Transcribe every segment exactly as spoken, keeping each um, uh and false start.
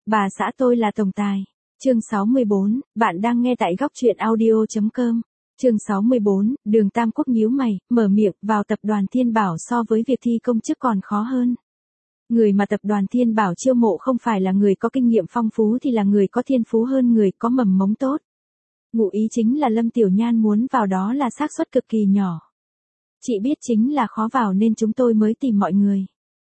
Bà xã tôi là tổng tài. Chương sáu mươi bốn, bạn đang nghe tại góc truyện audio chấm com. Chương sáu mươi bốn, Đường Tam Quốc nhíu mày, mở miệng, vào tập đoàn Thiên Bảo so với việc thi công chức còn khó hơn. Người mà tập đoàn Thiên Bảo chiêu mộ không phải là người có kinh nghiệm phong phú thì là người có thiên phú hơn người có mầm mống tốt. Ngụ ý chính là Lâm Tiểu Nhan muốn vào đó là xác suất cực kỳ nhỏ. Chị biết chính là khó vào nên chúng tôi mới tìm mọi người.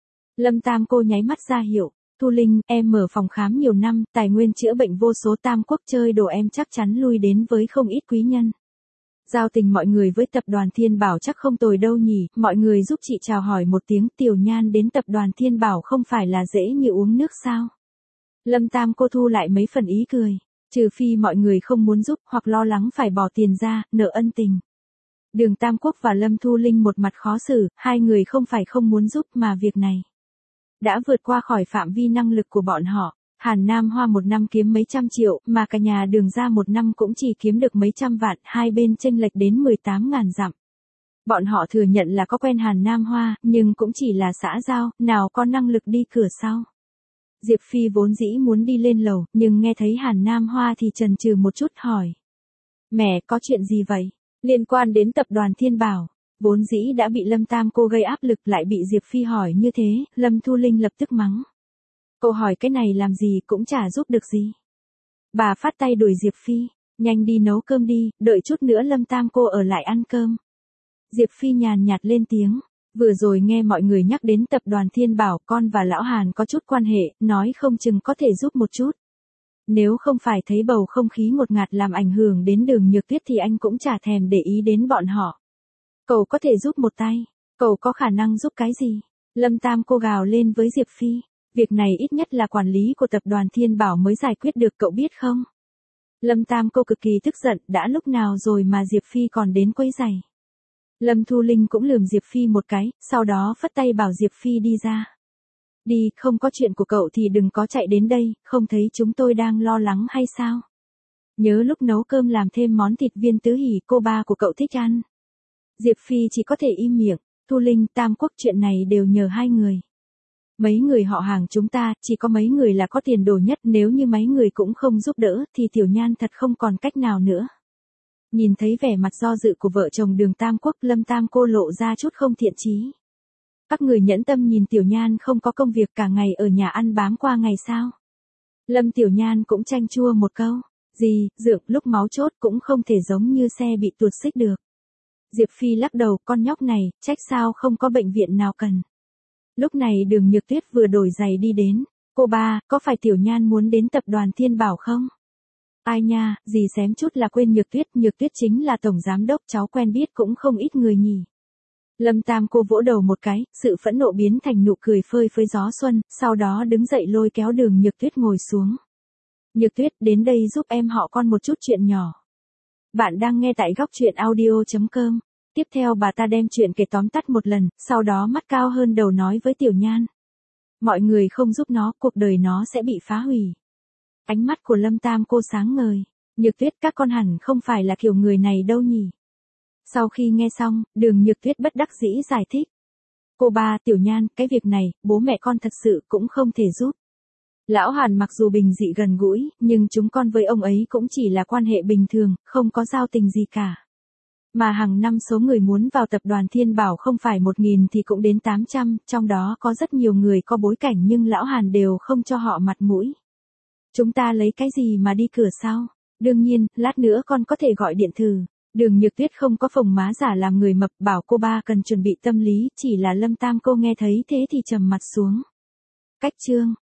Lâm Tam cô nháy mắt ra hiệu. Thu Linh, em mở phòng khám nhiều năm, tài nguyên chữa bệnh vô số, Tam Quốc chơi đồ em chắc chắn lui đến với không ít quý nhân. Giao tình mọi người với tập đoàn Thiên Bảo chắc không tồi đâu nhỉ, mọi người giúp chị chào hỏi một tiếng. Tiểu Nhan đến tập đoàn Thiên Bảo không phải là dễ như uống nước sao. Lâm Tam cô thu lại mấy phần ý cười, trừ phi mọi người không muốn giúp hoặc lo lắng phải bỏ tiền ra, nợ ân tình. Đường Tam Quốc và Lâm Thu Linh một mặt khó xử, hai người không phải không muốn giúp mà việc này đã vượt qua khỏi phạm vi năng lực của bọn họ. Hàn Nam Hoa một năm kiếm mấy trăm triệu, mà cả nhà Đường ra một năm cũng chỉ kiếm được mấy trăm vạn, hai bên chênh lệch đến mười tám ngàn dặm. Bọn họ thừa nhận là có quen Hàn Nam Hoa, nhưng cũng chỉ là xã giao, nào có năng lực đi cửa sau. Diệp Phi vốn dĩ muốn đi lên lầu, nhưng nghe thấy Hàn Nam Hoa thì chần chừ một chút hỏi. Mẹ, có chuyện gì vậy? Liên quan đến tập đoàn Thiên Bảo. Vốn dĩ đã bị Lâm Tam cô gây áp lực lại bị Diệp Phi hỏi như thế, Lâm Thu Linh lập tức mắng. Cô hỏi cái này làm gì cũng chả giúp được gì. Bà phát tay đuổi Diệp Phi, nhanh đi nấu cơm đi, đợi chút nữa Lâm Tam cô ở lại ăn cơm. Diệp Phi nhàn nhạt lên tiếng, vừa rồi nghe mọi người nhắc đến tập đoàn Thiên Bảo, con và lão Hàn có chút quan hệ, nói không chừng có thể giúp một chút. Nếu không phải thấy bầu không khí ngột ngạt làm ảnh hưởng đến Đường Nhược Tuyết thì anh cũng chả thèm để ý đến bọn họ. Cậu có thể giúp một tay, cậu có khả năng giúp cái gì? Lâm Tam cô gào lên với Diệp Phi, việc này ít nhất là quản lý của tập đoàn Thiên Bảo mới giải quyết được, cậu biết không? Lâm Tam cô cực kỳ tức giận, đã lúc nào rồi mà Diệp Phi còn đến quấy rầy. Lâm Thu Linh cũng lườm Diệp Phi một cái, sau đó phất tay bảo Diệp Phi đi ra. Đi, không có chuyện của cậu thì đừng có chạy đến đây, không thấy chúng tôi đang lo lắng hay sao? Nhớ lúc nấu cơm làm thêm món thịt viên tứ hỉ cô ba của cậu thích ăn. Diệp Phi chỉ có thể im miệng. Thu Linh, Tam Quốc, chuyện này đều nhờ hai người. Mấy người họ hàng chúng ta, chỉ có mấy người là có tiền đồ nhất, nếu như mấy người cũng không giúp đỡ, thì Tiểu Nhan thật không còn cách nào nữa. Nhìn thấy vẻ mặt do dự của vợ chồng Đường Tam Quốc, Lâm Tam cô lộ ra chút không thiện chí. Các người nhẫn tâm nhìn Tiểu Nhan không có công việc cả ngày ở nhà ăn bám qua ngày sao? Lâm Tiểu Nhan cũng chanh chua một câu, gì, dượng, lúc máu chốt cũng không thể giống như xe bị tuột xích được. Diệp Phi lắc đầu, con nhóc này, trách sao không có bệnh viện nào cần. Lúc này Đường Nhược Tuyết vừa đổi giày đi đến. Cô ba, có phải Tiểu Nhan muốn đến tập đoàn Thiên Bảo không? Ai nha, dì xém chút là quên Nhược Tuyết, Nhược Tuyết chính là tổng giám đốc, cháu quen biết cũng không ít người nhỉ. Lâm Tam cô vỗ đầu một cái, sự phẫn nộ biến thành nụ cười phơi phới gió xuân, sau đó đứng dậy lôi kéo Đường Nhược Tuyết ngồi xuống. Nhược Tuyết, đến đây giúp em họ con một chút chuyện nhỏ. Bạn đang nghe tại góc truyện audio chấm com. Tiếp theo bà ta đem chuyện kể tóm tắt một lần, sau đó mắt cao hơn đầu nói với Tiểu Nhan. Mọi người không giúp nó, cuộc đời nó sẽ bị phá hủy. Ánh mắt của Lâm Tam cô sáng ngời. Nhược Tuyết, các con hẳn không phải là kiểu người này đâu nhỉ. Sau khi nghe xong, Đường Nhược Tuyết bất đắc dĩ giải thích. Cô ba, Tiểu Nhan, cái việc này, bố mẹ con thật sự cũng không thể giúp. Lão Hàn mặc dù bình dị gần gũi, nhưng chúng con với ông ấy cũng chỉ là quan hệ bình thường, không có giao tình gì cả. Mà hàng năm số người muốn vào tập đoàn Thiên Bảo không phải một nghìn thì cũng đến tám trăm, trong đó có rất nhiều người có bối cảnh nhưng Lão Hàn đều không cho họ mặt mũi. Chúng ta lấy cái gì mà đi cửa sau? Đương nhiên, lát nữa con có thể gọi điện thử. Đường Nhược Tuyết không có phồng má giả làm người mập, bảo cô ba cần chuẩn bị tâm lý, chỉ là Lâm Tam cô nghe thấy thế thì trầm mặt xuống. Cách chương